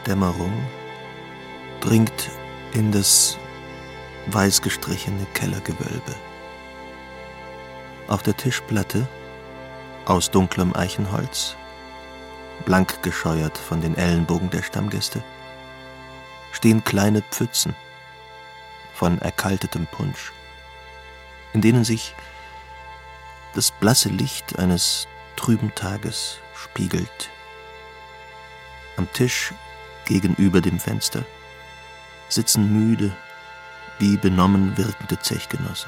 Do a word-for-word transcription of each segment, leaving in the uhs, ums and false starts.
Dämmerung dringt in das weiß gestrichene Kellergewölbe. Auf der Tischplatte, aus dunklem Eichenholz, blank gescheuert von den Ellenbogen der Stammgäste, stehen kleine Pfützen von erkaltetem Punsch, in denen sich das blasse Licht eines trüben Tages spiegelt. Am Tisch gegenüber dem Fenster sitzen müde, wie benommen wirkende Zechgenossen.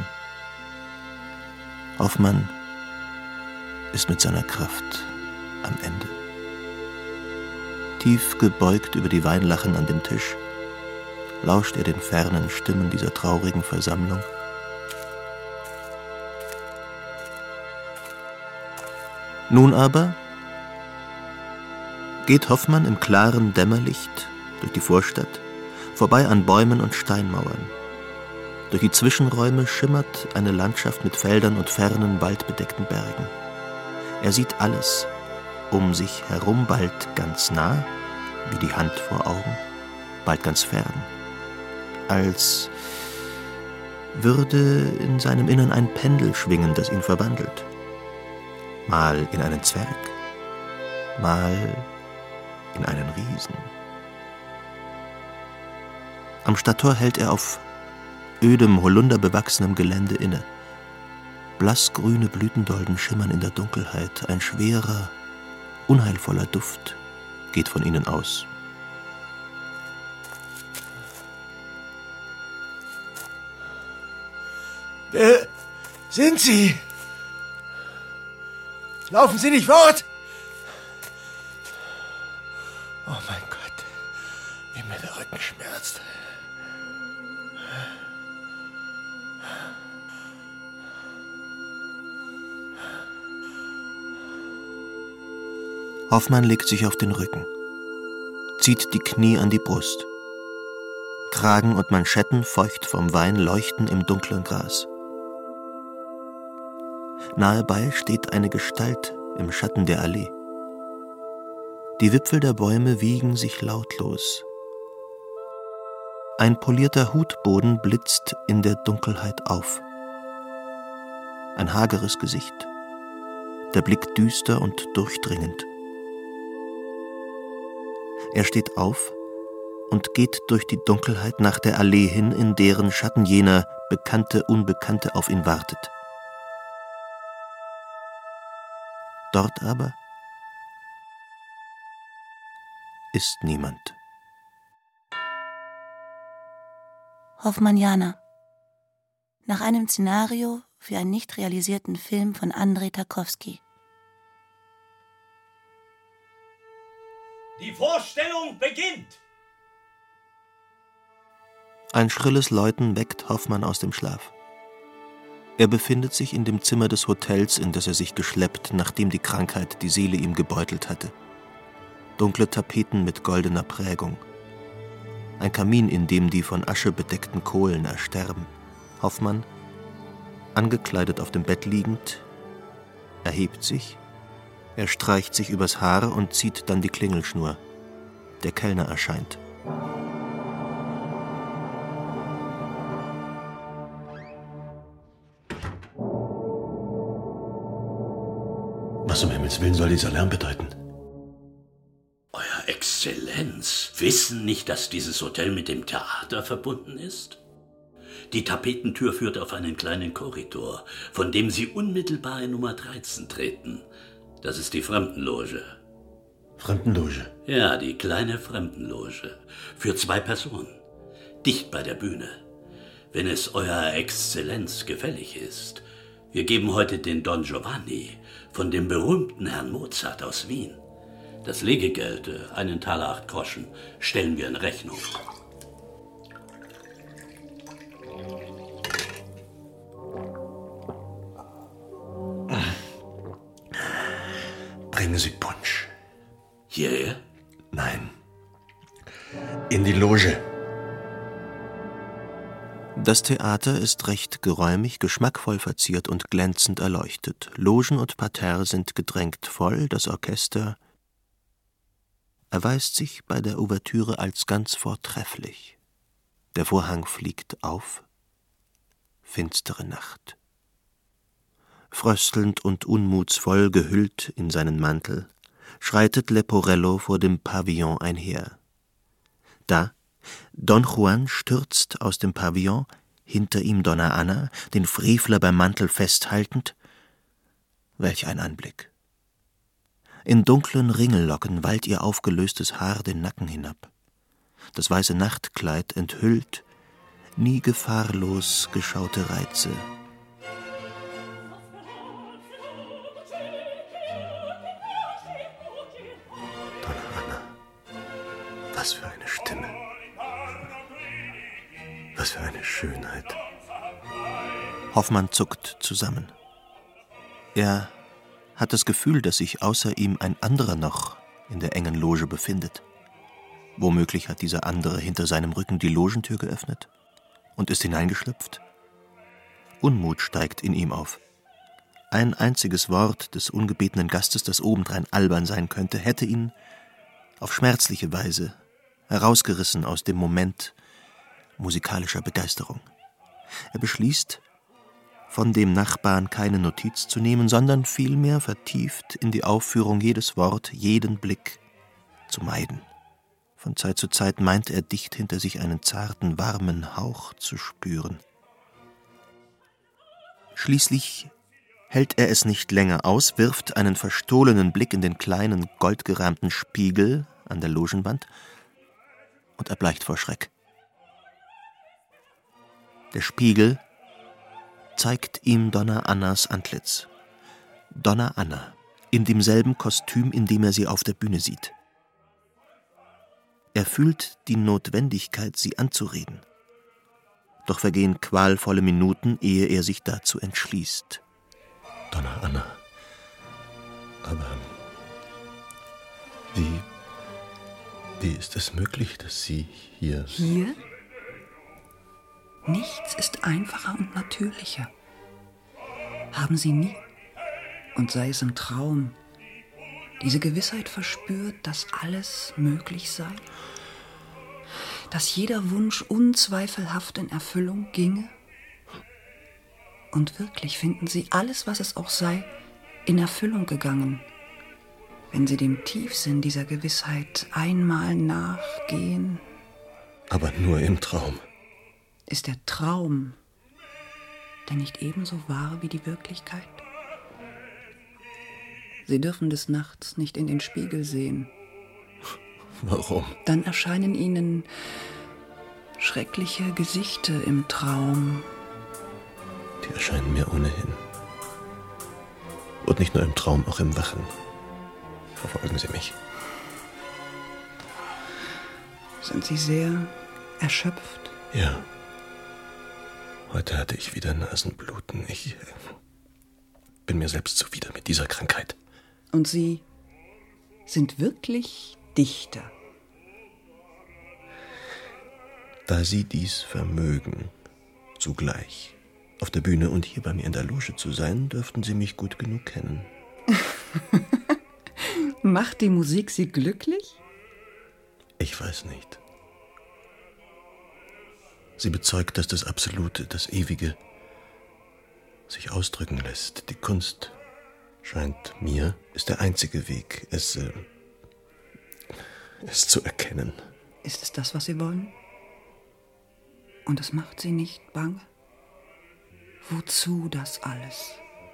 Hoffmann ist mit seiner Kraft am Ende. Tief gebeugt über die Weinlachen an dem Tisch lauscht er den fernen Stimmen dieser traurigen Versammlung. Nun aber geht Hoffmann im klaren Dämmerlicht durch die Vorstadt, vorbei an Bäumen und Steinmauern. Durch die Zwischenräume schimmert eine Landschaft mit Feldern und fernen, waldbedeckten Bergen. Er sieht alles um sich herum, bald ganz nah, wie die Hand vor Augen, bald ganz fern, als würde in seinem Innern ein Pendel schwingen, das ihn verwandelt. Mal in einen Zwerg, mal in einen Riesen. Am Stadttor hält er auf ödem, holunderbewachsenem Gelände inne. Blassgrüne Blütendolden schimmern in der Dunkelheit. Ein schwerer, unheilvoller Duft geht von ihnen aus. Wer sind Sie? Laufen Sie nicht fort! Oh mein Gott, wie mir der Rücken schmerzt. Hoffmann legt sich auf den Rücken, zieht die Knie an die Brust. Kragen und Manschetten, feucht vom Wein, leuchten im dunklen Gras. Nahebei steht eine Gestalt im Schatten der Allee. Die Wipfel der Bäume wiegen sich lautlos. Ein polierter Hutboden blitzt in der Dunkelheit auf. Ein hageres Gesicht, der Blick düster und durchdringend. Er steht auf und geht durch die Dunkelheit nach der Allee hin, in deren Schatten jener bekannte Unbekannte auf ihn wartet. Dort aber ist niemand. Hoffmannianer. Nach einem Szenario für einen nicht realisierten Film von Andrei Tarkowski. Die Vorstellung beginnt! Ein schrilles Läuten weckt Hoffmann aus dem Schlaf. Er befindet sich in dem Zimmer des Hotels, in das er sich geschleppt, nachdem die Krankheit die Seele ihm gebeutelt hatte. Dunkle Tapeten mit goldener Prägung. Ein Kamin, in dem die von Asche bedeckten Kohlen ersterben. Hoffmann, angekleidet auf dem Bett liegend, erhebt sich. Er streicht sich übers Haar und zieht dann die Klingelschnur. Der Kellner erscheint. Was um Himmels Willen soll dieser Lärm bedeuten? Euer Exzellenz, wissen nicht, dass dieses Hotel mit dem Theater verbunden ist? Die Tapetentür führt auf einen kleinen Korridor, von dem Sie unmittelbar in Nummer dreizehn treten. Das ist die Fremdenloge. Fremdenloge? Ja, die kleine Fremdenloge. Für zwei Personen. Dicht bei der Bühne. Wenn es Euer Exzellenz gefällig ist. Wir geben heute den Don Giovanni von dem berühmten Herrn Mozart aus Wien. Das Legegeld, einen Taler acht Groschen, stellen wir in Rechnung. Bringen Sie Punsch. Hierher? Nein. In die Loge. Das Theater ist recht geräumig, geschmackvoll verziert und glänzend erleuchtet. Logen und Parterre sind gedrängt voll, das Orchester erweist sich bei der Ouvertüre als ganz vortrefflich. Der Vorhang fliegt auf, finstere Nacht. Fröstelnd und unmutsvoll gehüllt in seinen Mantel, schreitet Leporello vor dem Pavillon einher. Da, Don Juan stürzt aus dem Pavillon, hinter ihm Donna Anna, den Frevler beim Mantel festhaltend. Welch ein Anblick! In dunklen Ringellocken wallt ihr aufgelöstes Haar den Nacken hinab. Das weiße Nachtkleid enthüllt nie gefahrlos geschaute Reize. Donna Anna, was für eine Stimme. Was für eine Schönheit. Hoffmann zuckt zusammen. Er hat das Gefühl, dass sich außer ihm ein anderer noch in der engen Loge befindet. Womöglich hat dieser andere hinter seinem Rücken die Logentür geöffnet und ist hineingeschlüpft. Unmut steigt in ihm auf. Ein einziges Wort des ungebetenen Gastes, das obendrein albern sein könnte, hätte ihn auf schmerzliche Weise herausgerissen aus dem Moment musikalischer Begeisterung. Er beschließt, von dem Nachbarn keine Notiz zu nehmen, sondern vielmehr vertieft in die Aufführung jedes Wort, jeden Blick zu meiden. Von Zeit zu Zeit meint er, dicht hinter sich einen zarten, warmen Hauch zu spüren. Schließlich hält er es nicht länger aus, wirft einen verstohlenen Blick in den kleinen, goldgerahmten Spiegel an der Logenwand und erbleicht vor Schreck. Der Spiegel zeigt ihm Donna Annas Antlitz. Donna Anna, in demselben Kostüm, in dem er sie auf der Bühne sieht. Er fühlt die Notwendigkeit, sie anzureden. Doch vergehen qualvolle Minuten, ehe er sich dazu entschließt. Donna Anna, aber wie, wie ist es möglich, dass Sie hier... Hier? Nichts ist einfacher und natürlicher. Haben Sie nie, und sei es im Traum, diese Gewissheit verspürt, dass alles möglich sei? Dass jeder Wunsch unzweifelhaft in Erfüllung ginge? Und wirklich finden Sie alles, was es auch sei, in Erfüllung gegangen, wenn Sie dem Tiefsinn dieser Gewissheit einmal nachgehen? Aber nur im Traum. Ist der Traum denn nicht ebenso wahr wie die Wirklichkeit? Sie dürfen des Nachts nicht in den Spiegel sehen. Warum? Dann erscheinen Ihnen schreckliche Gesichter im Traum. Die erscheinen mir ohnehin. Und nicht nur im Traum, auch im Wachen. Verfolgen Sie mich. Sind Sie sehr erschöpft? Ja. Heute hatte ich wieder Nasenbluten. Ich äh, bin mir selbst zuwider mit dieser Krankheit. Und Sie sind wirklich Dichter? Da Sie dies vermögen, zugleich auf der Bühne und hier bei mir in der Loge zu sein, dürften Sie mich gut genug kennen. Macht die Musik Sie glücklich? Ich weiß nicht. Sie bezeugt, dass das Absolute, das Ewige sich ausdrücken lässt. Die Kunst, scheint mir, ist der einzige Weg, es, äh, es zu erkennen. Ist es das, was Sie wollen? Und es macht Sie nicht bange? Wozu das alles?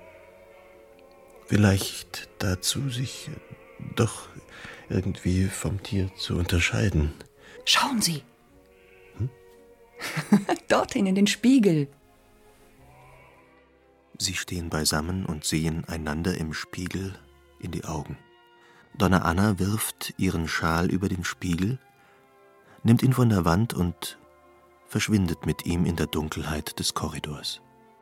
Vielleicht dazu, sich doch irgendwie vom Tier zu unterscheiden. Schauen Sie! Hm? Dorthin in den Spiegel. Sie stehen beisammen und sehen einander im Spiegel in die Augen. Donna Anna wirft ihren Schal über den Spiegel, nimmt ihn von der Wand und verschwindet mit ihm in der Dunkelheit des Korridors.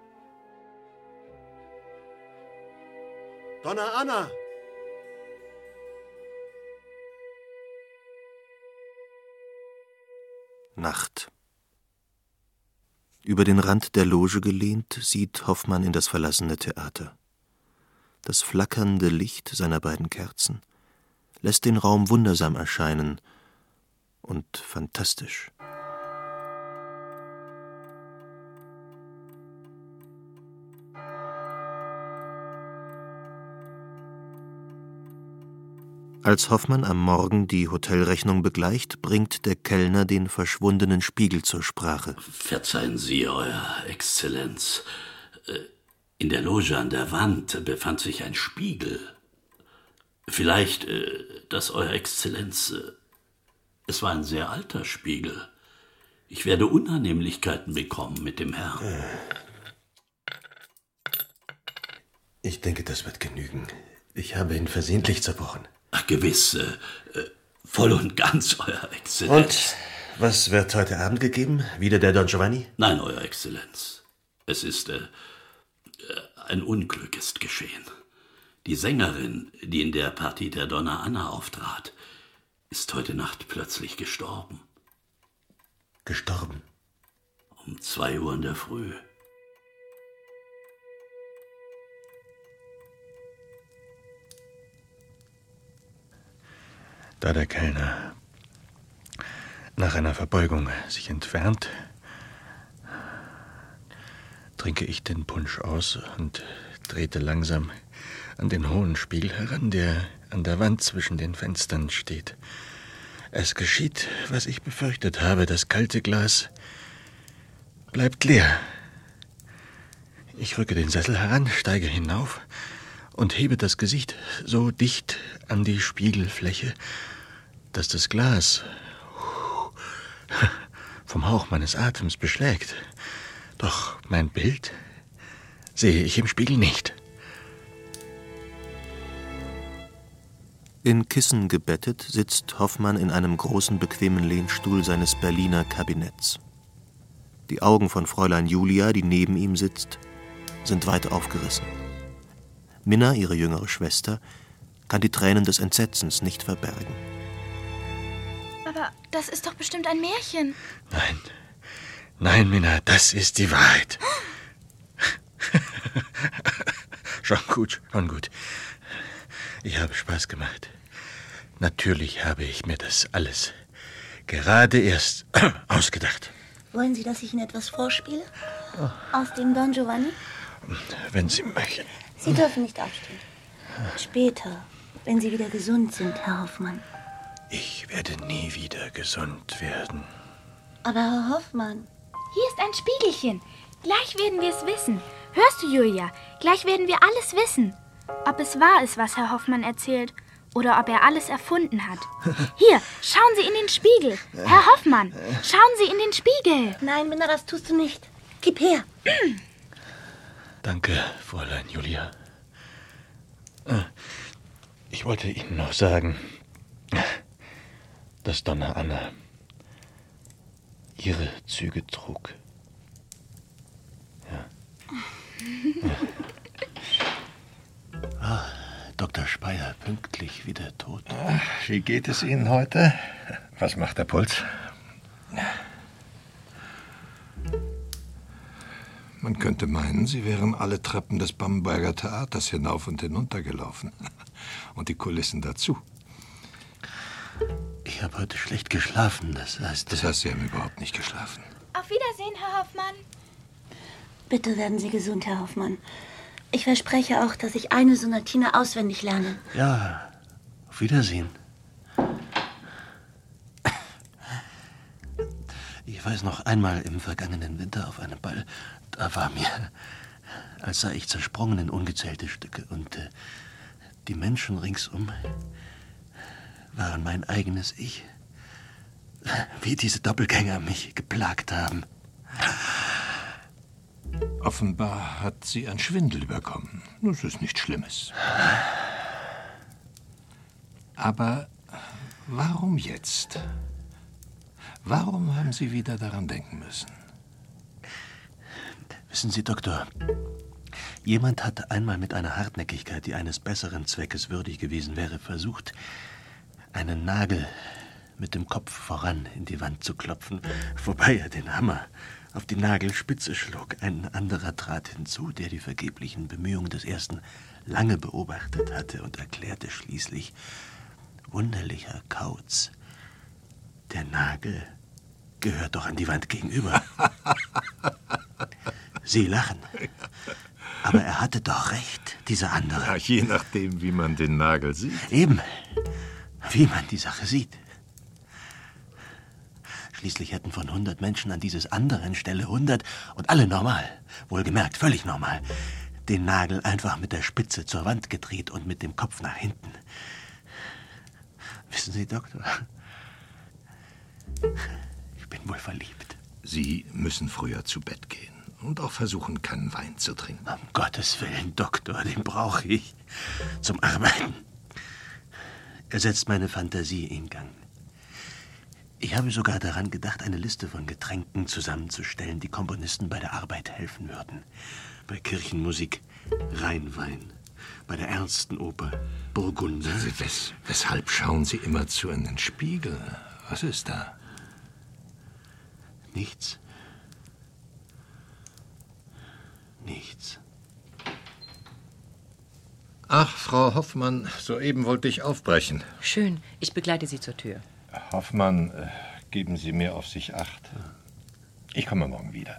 Donna Anna! Nacht. Über den Rand der Loge gelehnt, sieht Hoffmann in das verlassene Theater. Das flackernde Licht seiner beiden Kerzen lässt den Raum wundersam erscheinen und fantastisch. Als Hoffmann am Morgen die Hotelrechnung begleicht, bringt der Kellner den verschwundenen Spiegel zur Sprache. Verzeihen Sie, Euer Exzellenz. In der Loge an der Wand befand sich ein Spiegel. Vielleicht, dass Euer Exzellenz... Es war ein sehr alter Spiegel. Ich werde Unannehmlichkeiten bekommen mit dem Herrn. Ich denke, das wird genügen. Ich habe ihn versehentlich zerbrochen. Ach, gewiss. Äh, voll und ganz, Euer Exzellenz. Und was wird heute Abend gegeben? Wieder der Don Giovanni? Nein, Euer Exzellenz. Es ist... Äh, ein Unglück ist geschehen. Die Sängerin, die in der Partie der Donna Anna auftrat, ist heute Nacht plötzlich gestorben. Gestorben? Um zwei Uhr in der Früh. Da der Kellner nach einer Verbeugung sich entfernt, trinke ich den Punsch aus und trete langsam an den hohen Spiegel heran, der an der Wand zwischen den Fenstern steht. Es geschieht, was ich befürchtet habe. Das kalte Glas bleibt leer. Ich rücke den Sessel heran, steige hinauf und hebe das Gesicht so dicht an die Spiegelfläche, dass das Glas vom Hauch meines Atems beschlägt. Doch mein Bild sehe ich im Spiegel nicht. In Kissen gebettet sitzt Hoffmann in einem großen, bequemen Lehnstuhl seines Berliner Kabinetts. Die Augen von Fräulein Julia, die neben ihm sitzt, sind weit aufgerissen. Minna, ihre jüngere Schwester, kann die Tränen des Entsetzens nicht verbergen. Aber das ist doch bestimmt ein Märchen. Nein, nein, Minna, das ist die Wahrheit. Schon gut, schon gut. Ich habe Spaß gemacht. Natürlich habe ich mir das alles gerade erst ausgedacht. Wollen Sie, dass ich Ihnen etwas vorspiele? Aus dem Don Giovanni? Wenn Sie möchten. Sie dürfen nicht aufstehen. Später, wenn Sie wieder gesund sind, Herr Hoffmann. Ich werde nie wieder gesund werden. Aber Herr Hoffmann... Hier ist ein Spiegelchen. Gleich werden wir es wissen. Hörst du, Julia? Gleich werden wir alles wissen. Ob es wahr ist, was Herr Hoffmann erzählt, oder ob er alles erfunden hat. Hier, schauen Sie in den Spiegel. Herr Hoffmann, schauen Sie in den Spiegel. Nein, Minna, das tust du nicht. Gib her. Danke, Fräulein Julia. Ich wollte Ihnen noch sagen, dass Donna Anna ihre Züge trug. Ja. Ja. Ah, Doktor Speyer, pünktlich wieder tot. Ach, wie geht es Ihnen heute? Was macht der Puls? Man könnte meinen, Sie wären alle Treppen des Bamberger Theaters hinauf und hinunter gelaufen. Und die Kulissen dazu. Ich habe heute schlecht geschlafen, das heißt... Das heißt, Sie haben überhaupt nicht geschlafen. Auf Wiedersehen, Herr Hoffmann. Bitte werden Sie gesund, Herr Hoffmann. Ich verspreche auch, dass ich eine Sonatine auswendig lerne. Ja, auf Wiedersehen. Ich weiß noch einmal im vergangenen Winter auf einem Ball, da war mir, als sei ich zersprungen in ungezählte Stücke und äh, die Menschen ringsum waren mein eigenes Ich. Wie diese Doppelgänger mich geplagt haben. Offenbar hat Sie ein Schwindel überkommen. Das ist nichts Schlimmes. Aber warum jetzt? Warum haben Sie wieder daran denken müssen? Wissen Sie, Doktor, jemand hat einmal mit einer Hartnäckigkeit, die eines besseren Zweckes würdig gewesen wäre, versucht, einen Nagel mit dem Kopf voran in die Wand zu klopfen, wobei er den Hammer auf die Nagelspitze schlug. Ein anderer trat hinzu, der die vergeblichen Bemühungen des Ersten lange beobachtet hatte und erklärte schließlich, Wunderlicher Kauz. Der Nagel gehört doch an die Wand gegenüber. Sie lachen. Aber er hatte doch recht, dieser andere. Ja, je nachdem, wie man den Nagel sieht. Eben, wie man die Sache sieht. Schließlich hätten von hundert Menschen an dieses anderen Stelle hundert und alle normal, wohlgemerkt völlig normal, den Nagel einfach mit der Spitze zur Wand gedreht und mit dem Kopf nach hinten. Wissen Sie, Doktor, ich bin wohl verliebt. Sie müssen früher zu Bett gehen und auch versuchen, keinen Wein zu trinken. Um Gottes Willen, Doktor, den brauche ich zum Arbeiten. Er setzt meine Fantasie in Gang. Ich habe sogar daran gedacht, eine Liste von Getränken zusammenzustellen, die Komponisten bei der Arbeit helfen würden. Bei Kirchenmusik Rheinwein, bei der ernsten Oper Burgunder. Wes, weshalb schauen Sie immerzu in den Spiegel? Was ist da? Nichts. Nichts. Ach, Frau Hoffmann, soeben wollte ich aufbrechen. Schön, ich begleite Sie zur Tür. Hoffmann, äh, geben Sie mehr auf sich Acht. Ich komme morgen wieder.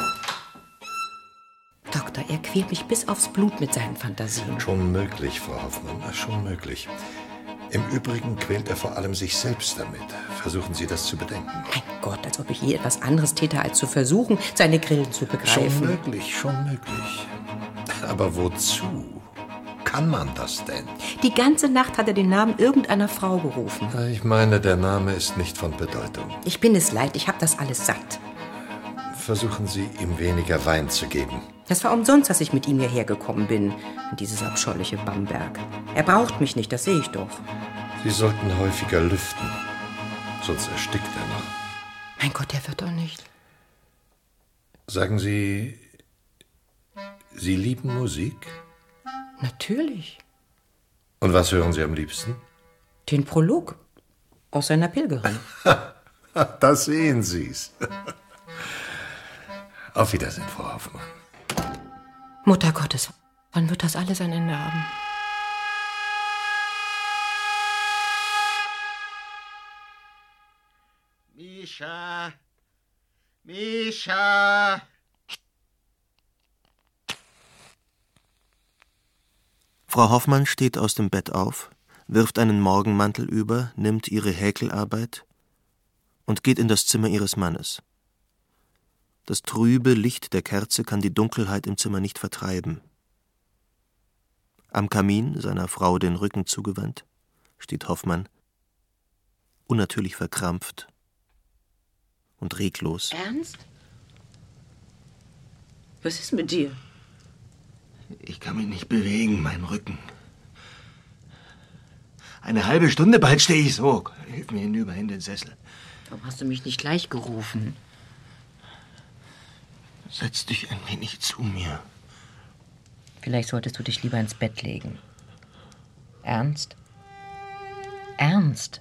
Doktor, er quält mich bis aufs Blut mit seinen Fantasien. Schon möglich, Frau Hoffmann, schon möglich. Im Übrigen quält er vor allem sich selbst damit. Versuchen Sie das zu bedenken. Mein Gott, als ob ich je etwas anderes täte, als zu versuchen, seine Grillen zu begreifen. Schon möglich, schon möglich. Aber wozu? Kann man das denn? Die ganze Nacht hat er den Namen irgendeiner Frau gerufen. Ich meine, der Name ist nicht von Bedeutung. Ich bin es leid, ich habe das alles satt. Versuchen Sie, ihm weniger Wein zu geben. Das war umsonst, dass ich mit ihm hierher gekommen bin, in dieses abscheuliche Bamberg. Er braucht mich nicht, das sehe ich doch. Sie sollten häufiger lüften, sonst erstickt er noch. Mein Gott, er wird doch nicht. Sagen Sie, Sie lieben Musik? Natürlich. Und was hören Sie am liebsten? Den Prolog aus seiner Pilgerin. Da sehen Sie's. Auf Wiedersehen, Frau Hoffmann. Mutter Gottes, wann wird das alles ein Ende haben? Mischa! Mischa! Frau Hoffmann steht aus dem Bett auf, wirft einen Morgenmantel über, nimmt ihre Häkelarbeit und geht in das Zimmer ihres Mannes. Das trübe Licht der Kerze kann die Dunkelheit im Zimmer nicht vertreiben. Am Kamin, seiner Frau den Rücken zugewandt, steht Hoffmann, unnatürlich verkrampft und reglos. Ernst? Was ist mit dir? Ich kann mich nicht bewegen, mein Rücken. Eine halbe Stunde, bald stehe ich so. Hilf mir hinüber in den Sessel. Warum hast du mich nicht gleich gerufen? Setz dich ein wenig zu mir. Vielleicht solltest du dich lieber ins Bett legen. Ernst? Ernst?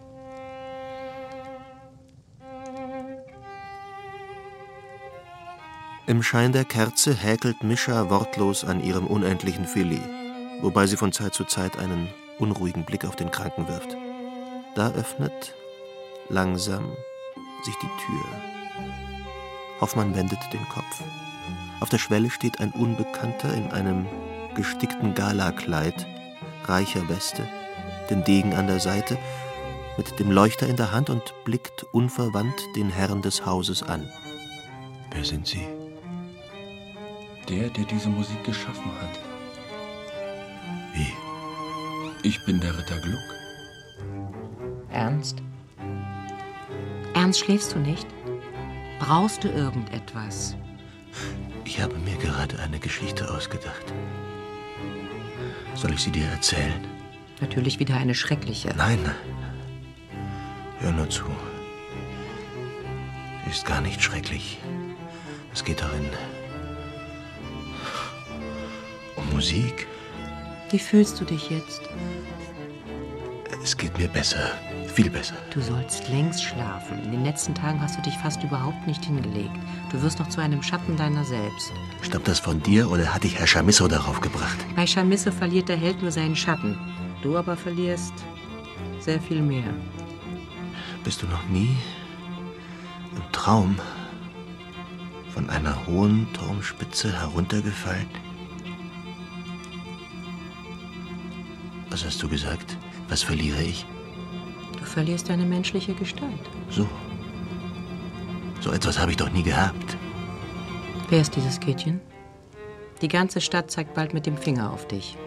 Im Schein der Kerze häkelt Mischa wortlos an ihrem unendlichen Filet, wobei sie von Zeit zu Zeit einen unruhigen Blick auf den Kranken wirft. Da öffnet langsam sich die Tür. Hoffmann wendet den Kopf. Auf der Schwelle steht ein Unbekannter in einem gestickten Galakleid, reicher Weste, den Degen an der Seite, mit dem Leuchter in der Hand und blickt unverwandt den Herrn des Hauses an. Wer sind Sie? Der, der diese Musik geschaffen hat. Wie? Ich bin der Ritter Gluck. Ernst? Ernst, schläfst du nicht? Brauchst du irgendetwas? Ich habe mir gerade eine Geschichte ausgedacht. Soll ich sie dir erzählen? Natürlich wieder eine schreckliche. Nein, hör nur zu. Sie ist gar nicht schrecklich. Es geht darin um Musik. Wie fühlst du dich jetzt? Es geht mir besser, viel besser. Du sollst längst schlafen. In den letzten Tagen hast du dich fast überhaupt nicht hingelegt. Du wirst noch zu einem Schatten deiner selbst. Stammt das von dir oder hat dich Herr Chamisso darauf gebracht? Bei Chamisso verliert der Held nur seinen Schatten. Du aber verlierst sehr viel mehr. Bist du noch nie im Traum von einer hohen Turmspitze heruntergefallen? Was hast du gesagt? Was verliere ich? Du verlierst deine menschliche Gestalt. So. So etwas habe ich doch nie gehabt. Wer ist dieses Käthchen? Die ganze Stadt zeigt bald mit dem Finger auf dich.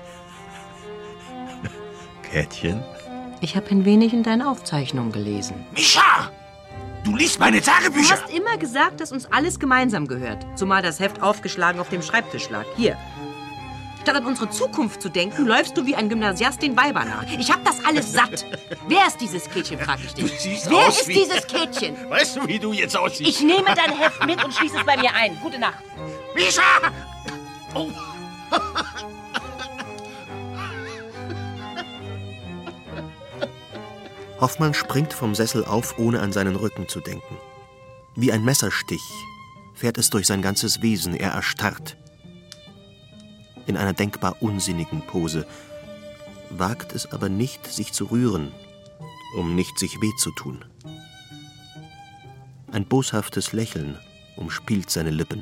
Käthchen? Ich habe ein wenig in deinen Aufzeichnungen gelesen. Mischa! Du liest meine Tagebücher! Du hast immer gesagt, dass uns alles gemeinsam gehört. Zumal das Heft aufgeschlagen auf dem Schreibtisch lag. Hier. Statt an unsere Zukunft zu denken, läufst du wie ein Gymnasiast den Weibern nach. Ich hab das alles satt. Wer ist dieses Käthchen, frag ich dich. Du siehst Wer aus ist wie... dieses Käthchen? Weißt du, wie du jetzt aussiehst? Ich nehme dein Heft mit und schließe es bei mir ein. Gute Nacht. Mischa! Oh. Hoffmann springt vom Sessel auf, ohne an seinen Rücken zu denken. Wie ein Messerstich fährt es durch sein ganzes Wesen. Er erstarrt. In einer denkbar unsinnigen Pose, wagt es aber nicht, sich zu rühren, um nicht sich weh zu tun. Ein boshaftes Lächeln umspielt seine Lippen.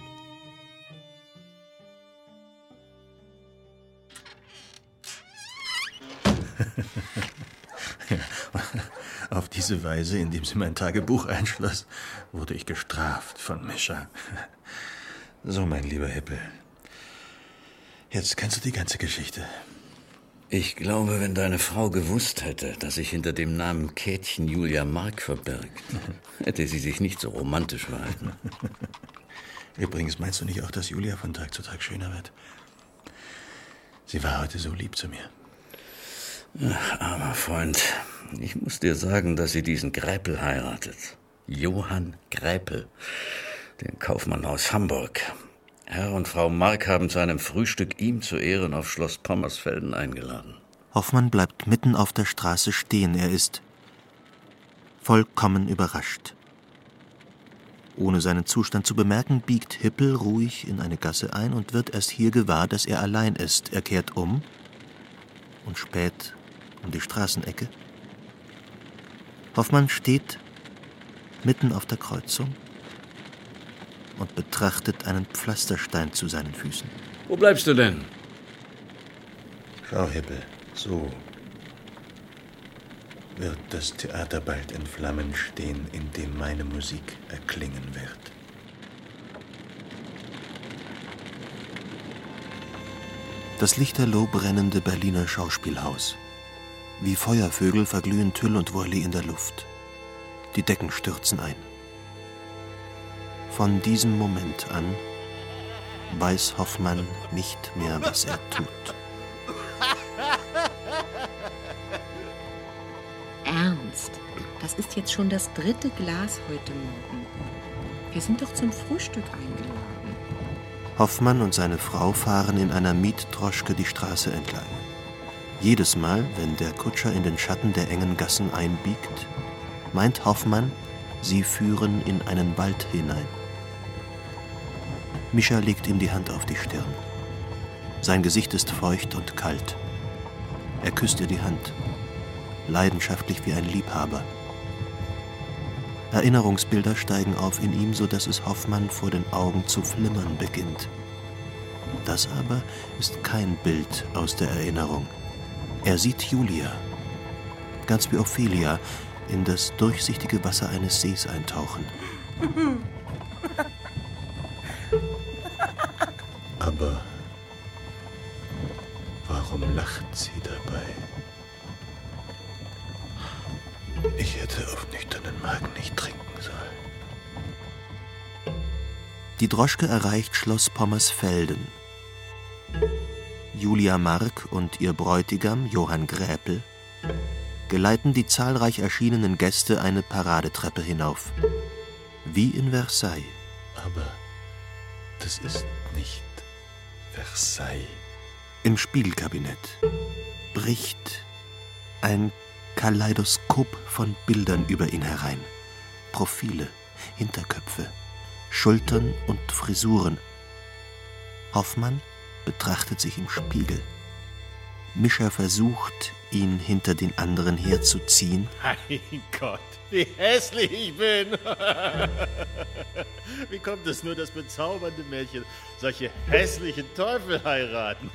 Auf diese Weise, indem sie mein Tagebuch einschloss, wurde ich gestraft von Mischa. So, mein lieber Hippel. Jetzt kennst du die ganze Geschichte. Ich glaube, wenn deine Frau gewusst hätte, dass sich hinter dem Namen Käthchen Julia Mark verbirgt, hätte sie sich nicht so romantisch verhalten. Übrigens, meinst du nicht auch, dass Julia von Tag zu Tag schöner wird? Sie war heute so lieb zu mir. Ach, armer Freund, ich muss dir sagen, dass sie diesen Greipel heiratet. Johann Greipel, den Kaufmann aus Hamburg. Herr und Frau Mark haben zu einem Frühstück ihm zu Ehren auf Schloss Pommersfelden eingeladen. Hoffmann bleibt mitten auf der Straße stehen. Er ist vollkommen überrascht. Ohne seinen Zustand zu bemerken, biegt Hippel ruhig in eine Gasse ein und wird erst hier gewahr, dass er allein ist. Er kehrt um und späht um die Straßenecke. Hoffmann steht mitten auf der Kreuzung und betrachtet einen Pflasterstein zu seinen Füßen. Wo bleibst du denn? Schau, Hippel, so wird das Theater bald in Flammen stehen, in dem meine Musik erklingen wird. Das lichterloh brennende Berliner Schauspielhaus. Wie Feuervögel verglühen Tüll und Wolli in der Luft. Die Decken stürzen ein. Von diesem Moment an weiß Hoffmann nicht mehr, was er tut. Ernst, das ist jetzt schon das dritte Glas heute Morgen. Wir sind doch zum Frühstück eingeladen. Hoffmann und seine Frau fahren in einer Mietdroschke die Straße entlang. Jedes Mal, wenn der Kutscher in den Schatten der engen Gassen einbiegt, meint Hoffmann, sie führen in einen Wald hinein. Mischa legt ihm die Hand auf die Stirn. Sein Gesicht ist feucht und kalt. Er küsst ihr die Hand, leidenschaftlich wie ein Liebhaber. Erinnerungsbilder steigen auf in ihm, so dass es Hoffmann vor den Augen zu flimmern beginnt. Das aber ist kein Bild aus der Erinnerung. Er sieht Julia, ganz wie Ophelia, in das durchsichtige Wasser eines Sees eintauchen. Aber warum lacht sie dabei? Ich hätte auf nüchternen Magen nicht trinken sollen. Die Droschke erreicht Schloss Pommersfelden. Julia Mark und ihr Bräutigam Johann Gräpel geleiten die zahlreich erschienenen Gäste eine Paradetreppe hinauf. Wie in Versailles. Aber das ist nicht Versailles. Im Spiegelkabinett bricht ein Kaleidoskop von Bildern über ihn herein. Profile, Hinterköpfe, Schultern und Frisuren. Hoffmann betrachtet sich im Spiegel. Mischa versucht, ihn hinter den anderen herzuziehen. Mein Gott, wie hässlich ich bin. Wie kommt es nur, dass bezaubernde Mädchen solche hässlichen Teufel heiraten?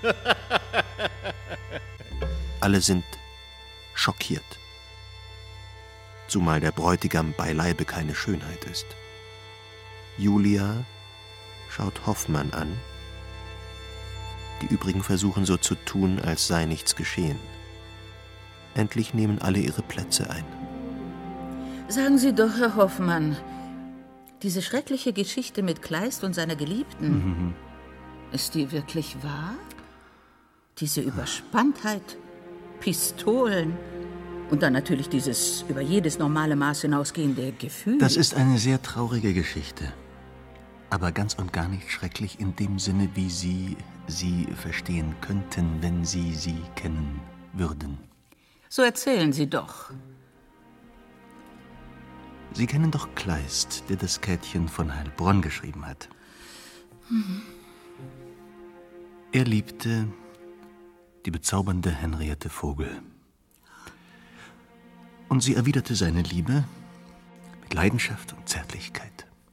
Alle sind schockiert. Zumal der Bräutigam beileibe keine Schönheit ist. Julia schaut Hoffmann an. Die übrigen versuchen so zu tun, als sei nichts geschehen. Endlich nehmen alle ihre Plätze ein. Sagen Sie doch, Herr Hoffmann, diese schreckliche Geschichte mit Kleist und seiner Geliebten, Mhm. ist die wirklich wahr? Diese Überspanntheit, Pistolen und dann natürlich dieses über jedes normale Maß hinausgehende Gefühl. Das ist eine sehr traurige Geschichte. Aber ganz und gar nicht schrecklich in dem Sinne, wie Sie sie verstehen könnten, wenn Sie sie kennen würden. So erzählen Sie doch. Sie kennen doch Kleist, der das Käthchen von Heilbronn geschrieben hat. Mhm. Er liebte die bezaubernde Henriette Vogel. Und sie erwiderte seine Liebe mit Leidenschaft und Zärtlichkeit.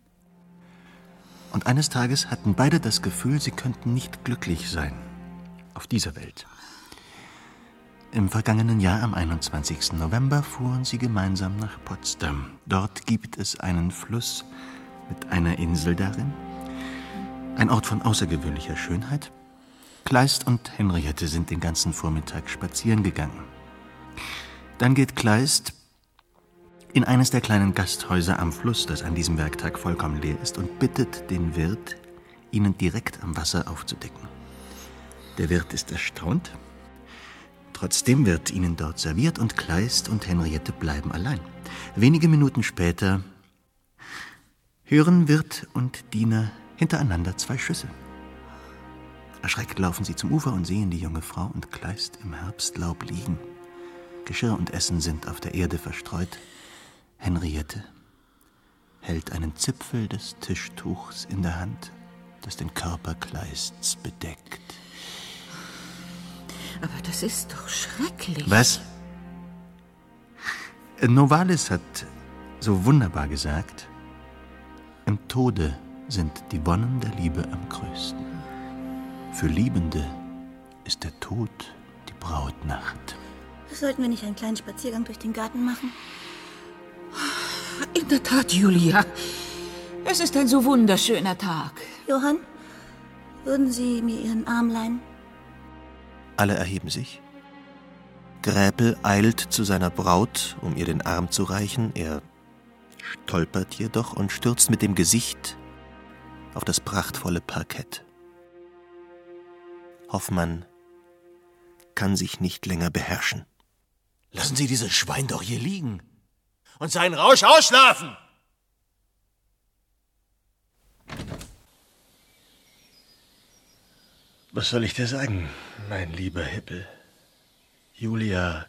Und eines Tages hatten beide das Gefühl, sie könnten nicht glücklich sein auf dieser Welt. Im vergangenen Jahr, am einundzwanzigsten November, fuhren sie gemeinsam nach Potsdam. Dort gibt es einen Fluss mit einer Insel darin, ein Ort von außergewöhnlicher Schönheit. Kleist und Henriette sind den ganzen Vormittag spazieren gegangen. Dann geht Kleist in eines der kleinen Gasthäuser am Fluss, das an diesem Werktag vollkommen leer ist, und bittet den Wirt, ihnen direkt am Wasser aufzudecken. Der Wirt ist erstaunt. Trotzdem wird ihnen dort serviert und Kleist und Henriette bleiben allein. Wenige Minuten später hören Wirt und Diener hintereinander zwei Schüsse. Erschreckt laufen sie zum Ufer und sehen die junge Frau und Kleist im Herbstlaub liegen. Geschirr und Essen sind auf der Erde verstreut. Henriette hält einen Zipfel des Tischtuchs in der Hand, das den Körper Kleists bedeckt. Aber das ist doch schrecklich. Was? Novalis hat so wunderbar gesagt, im Tode sind die Wonnen der Liebe am größten. Für Liebende ist der Tod die Brautnacht. Sollten wir nicht einen kleinen Spaziergang durch den Garten machen? In der Tat, Julia. Es ist ein so wunderschöner Tag. Johann, würden Sie mir Ihren Arm leihen? Alle erheben sich. Gräpel eilt zu seiner Braut, um ihr den Arm zu reichen. Er stolpert jedoch und stürzt mit dem Gesicht auf das prachtvolle Parkett. Hoffmann kann sich nicht länger beherrschen. Lassen Sie dieses Schwein doch hier liegen und seinen Rausch ausschlafen! Was soll ich dir sagen, mein lieber Hippel? Julia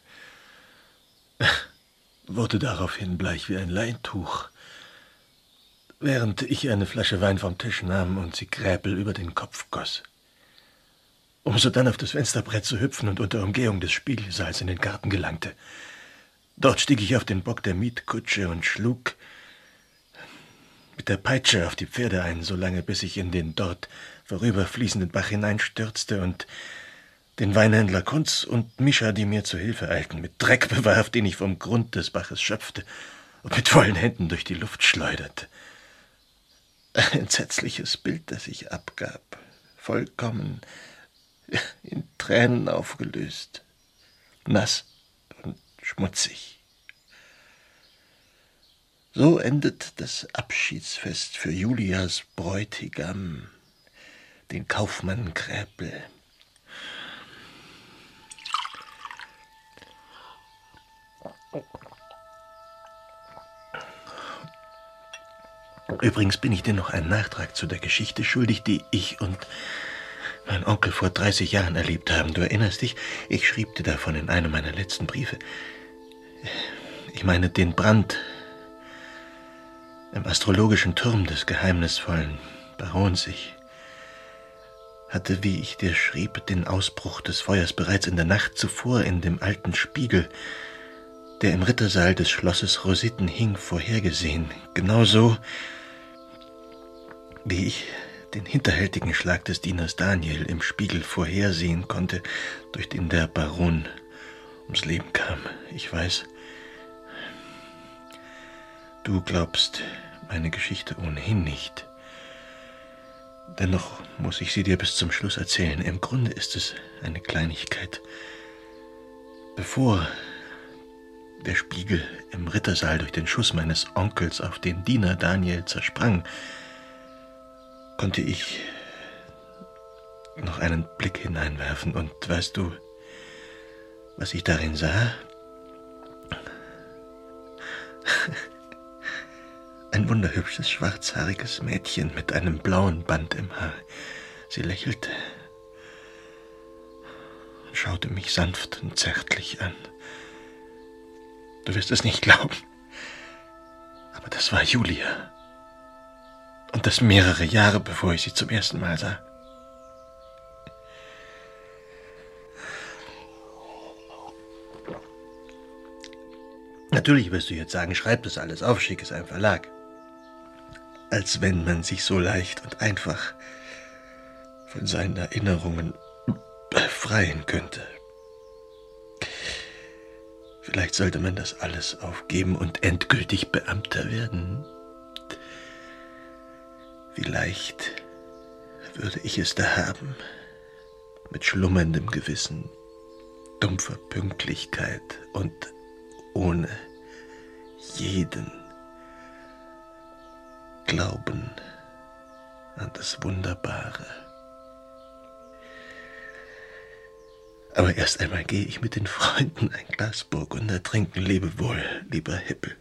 wurde daraufhin bleich wie ein Leintuch, während ich eine Flasche Wein vom Tisch nahm und sie Gräpel über den Kopf goss, um sodann auf das Fensterbrett zu hüpfen und unter Umgehung des Spiegelsaals in den Garten gelangte. Dort stieg ich auf den Bock der Mietkutsche und schlug mit der Peitsche auf die Pferde ein, solange bis ich in den dort vorüberfließenden Bach hineinstürzte und den Weinhändler Kunz und Mischa, die mir zu Hilfe eilten, mit Dreck bewarf, den ich vom Grund des Baches schöpfte und mit vollen Händen durch die Luft schleuderte. Ein entsetzliches Bild, das ich abgab, vollkommen in Tränen aufgelöst, nass und schmutzig. So endet das Abschiedsfest für Julias Bräutigam, den Kaufmann Gräpel. Übrigens bin ich dir noch einen Nachtrag zu der Geschichte schuldig, die ich und mein Onkel vor dreißig Jahren erlebt haben. Du erinnerst dich? Ich schrieb dir davon in einem meiner letzten Briefe. Ich meine den Brand im astrologischen Turm des geheimnisvollen Barons. Ich hatte, wie ich dir schrieb, den Ausbruch des Feuers bereits in der Nacht zuvor in dem alten Spiegel, der im Rittersaal des Schlosses Rositten hing, vorhergesehen. Genauso, wie ich den hinterhältigen Schlag des Dieners Daniel im Spiegel vorhersehen konnte, durch den der Baron ums Leben kam. Ich weiß, du glaubst meine Geschichte ohnehin nicht. Dennoch muss ich sie dir bis zum Schluss erzählen. Im Grunde ist es eine Kleinigkeit. Bevor der Spiegel im Rittersaal durch den Schuss meines Onkels auf den Diener Daniel zersprang, konnte ich noch einen Blick hineinwerfen. Und weißt du, was ich darin sah? Ein wunderhübsches, schwarzhaariges Mädchen mit einem blauen Band im Haar. Sie lächelte und schaute mich sanft und zärtlich an. Du wirst es nicht glauben, aber das war Julia. Und das mehrere Jahre, bevor ich sie zum ersten Mal sah. Natürlich wirst du jetzt sagen, schreib das alles auf, schick es einem Verlag. Als wenn man sich so leicht und einfach von seinen Erinnerungen befreien könnte. Vielleicht sollte man das alles aufgeben und endgültig Beamter werden. Vielleicht würde ich es da haben, mit schlummerndem Gewissen, dumpfer Pünktlichkeit und ohne jeden Glauben an das Wunderbare. Aber erst einmal gehe ich mit den Freunden ein Glas Burgunder trinken. Lebewohl, lieber Hippel.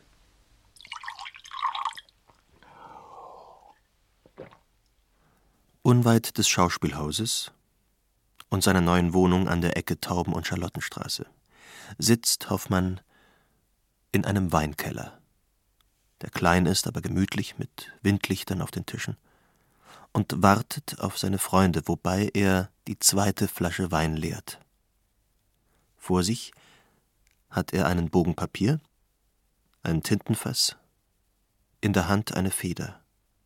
Unweit des Schauspielhauses und seiner neuen Wohnung an der Ecke Tauben- und Charlottenstraße sitzt Hoffmann in einem Weinkeller, der klein ist, aber gemütlich mit Windlichtern auf den Tischen, und wartet auf seine Freunde, wobei er die zweite Flasche Wein leert. Vor sich hat er einen Bogen Papier, ein Tintenfass, in der Hand eine Feder.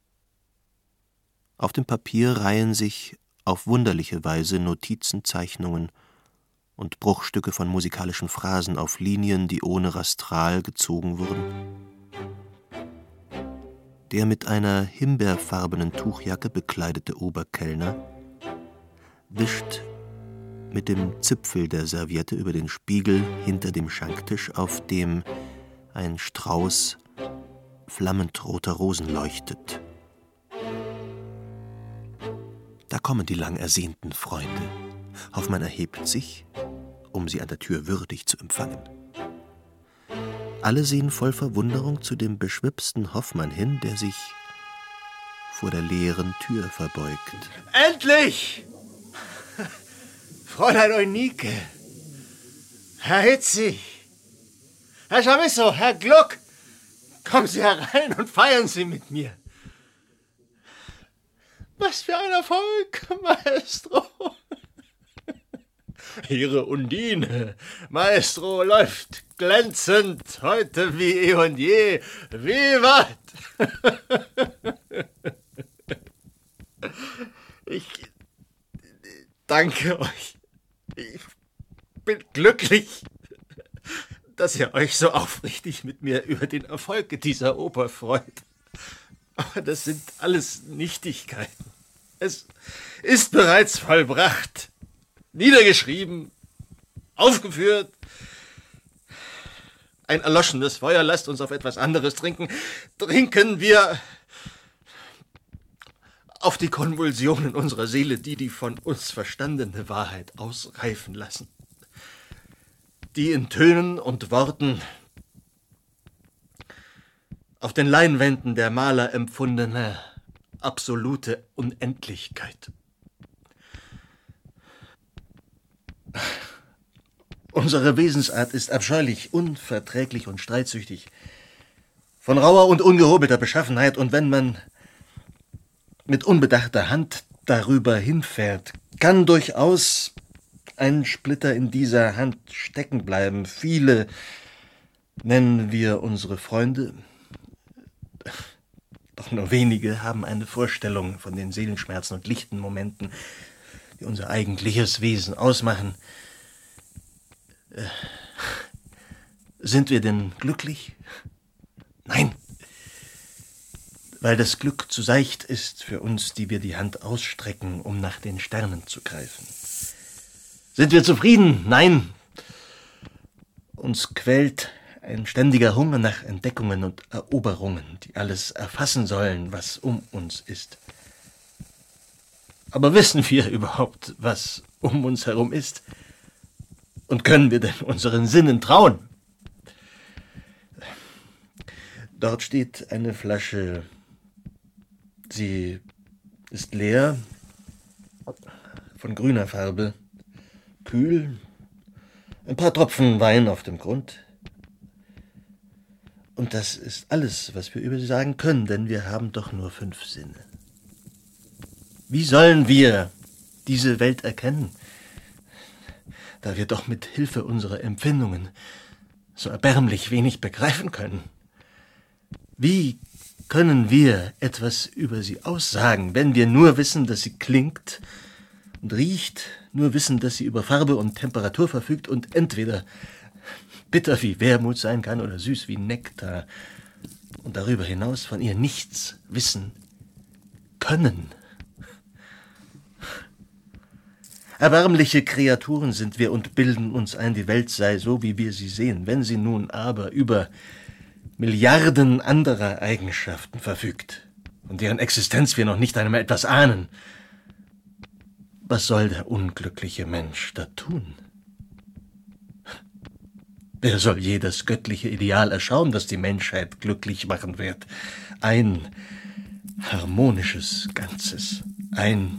Auf dem Papier reihen sich auf wunderliche Weise Notizen, Zeichnungen und Bruchstücke von musikalischen Phrasen auf Linien, die ohne Rastral gezogen wurden. Der mit einer himbeerfarbenen Tuchjacke bekleidete Oberkellner wischt mit dem Zipfel der Serviette über den Spiegel hinter dem Schanktisch, auf dem ein Strauß flammend roter Rosen leuchtet. Da kommen die lang ersehnten Freunde. Hoffmann erhebt sich, um sie an der Tür würdig zu empfangen. Alle sehen voll Verwunderung zu dem beschwipsten Hoffmann hin, der sich vor der leeren Tür verbeugt. Endlich! Fräulein Eunike, Herr Hitzig, Herr Chamisso, Herr Gluck, kommen Sie herein und feiern Sie mit mir. Was für ein Erfolg, Maestro! Ihre Undine, Maestro, läuft glänzend heute wie eh und je. Vivat! Ich danke euch. Ich bin glücklich, dass ihr euch so aufrichtig mit mir über den Erfolg dieser Oper freut. Aber das sind alles Nichtigkeiten. Es ist bereits vollbracht, niedergeschrieben, aufgeführt. Ein erloschenes Feuer, lasst uns auf etwas anderes trinken. Trinken wir auf die Konvulsionen unserer Seele, die die von uns verstandene Wahrheit ausreifen lassen. Die in Tönen und Worten auf den Leinwänden der Maler empfundene absolute Unendlichkeit. Unsere Wesensart ist abscheulich, unverträglich und streitsüchtig, von rauer und ungehobelter Beschaffenheit, und wenn man mit unbedachter Hand darüber hinfährt, kann durchaus ein Splitter in dieser Hand stecken bleiben. Viele, nennen wir unsere Freunde, doch nur wenige haben eine Vorstellung von den Seelenschmerzen und lichten Momenten, die unser eigentliches Wesen ausmachen. Äh, sind wir denn glücklich? Nein, weil das Glück zu seicht ist für uns, die wir die Hand ausstrecken, um nach den Sternen zu greifen. Sind wir zufrieden? Nein. Uns quält ein ständiger Hunger nach Entdeckungen und Eroberungen, die alles erfassen sollen, was um uns ist. Aber wissen wir überhaupt, was um uns herum ist? Und können wir denn unseren Sinnen trauen? Dort steht eine Flasche. Sie ist leer, von grüner Farbe, kühl, ein paar Tropfen Wein auf dem Grund. Und das ist alles, was wir über sie sagen können, denn wir haben doch nur fünf Sinne. Wie sollen wir diese Welt erkennen, da wir doch mit Hilfe unserer Empfindungen so erbärmlich wenig begreifen können? Wie können wir etwas über sie aussagen, wenn wir nur wissen, dass sie klingt und riecht, nur wissen, dass sie über Farbe und Temperatur verfügt und entweder bitter wie Wermut sein kann oder süß wie Nektar und darüber hinaus von ihr nichts wissen können? Erbärmliche Kreaturen sind wir und bilden uns ein, die Welt sei so, wie wir sie sehen. Wenn sie nun aber über Milliarden anderer Eigenschaften verfügt, von deren Existenz wir noch nicht einmal etwas ahnen, was soll der unglückliche Mensch da tun? Wer soll je das göttliche Ideal erschauen, das die Menschheit glücklich machen wird? Ein harmonisches Ganzes, ein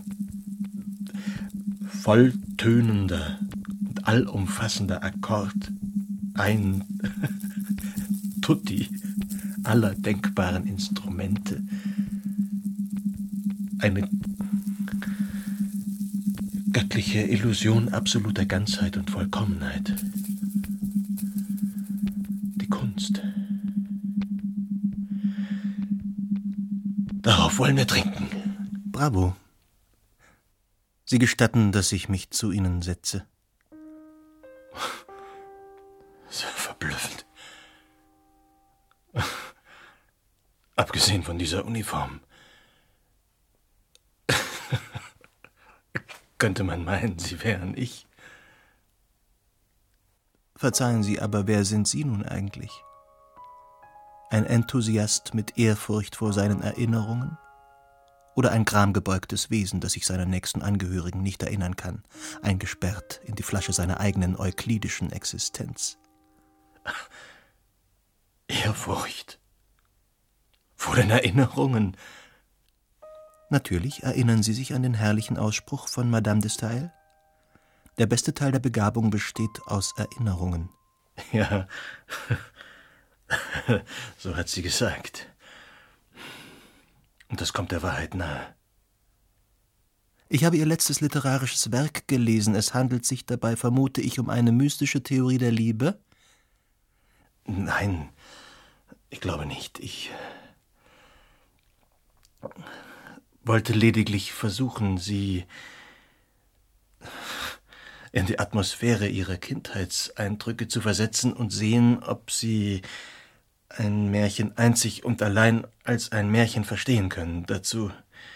volltönender und allumfassender Akkord, ein Tutti aller denkbaren Instrumente, eine göttliche Illusion absoluter Ganzheit und Vollkommenheit. Die Kunst. Darauf wollen wir trinken. Bravo. Sie gestatten, dass ich mich zu Ihnen setze. So verblüffend. Abgesehen von dieser Uniform. Könnte man meinen, Sie wären ich. Verzeihen Sie, aber wer sind Sie nun eigentlich? Ein Enthusiast mit Ehrfurcht vor seinen Erinnerungen? Oder ein gramgebeugtes Wesen, das sich seiner nächsten Angehörigen nicht erinnern kann, eingesperrt in die Flasche seiner eigenen euklidischen Existenz? Ehrfurcht vor den Erinnerungen? Natürlich erinnern Sie sich an den herrlichen Ausspruch von Madame de Staël? Der beste Teil der Begabung besteht aus Erinnerungen. Ja, so hat sie gesagt. Und das kommt der Wahrheit nahe. Ich habe ihr letztes literarisches Werk gelesen. Es handelt sich dabei, vermute ich, um eine mystische Theorie der Liebe? Nein, ich glaube nicht. Ich wollte lediglich versuchen, sie in die Atmosphäre ihrer Kindheitseindrücke zu versetzen und sehen, ob sie ein Märchen einzig und allein als ein Märchen verstehen können. Dazu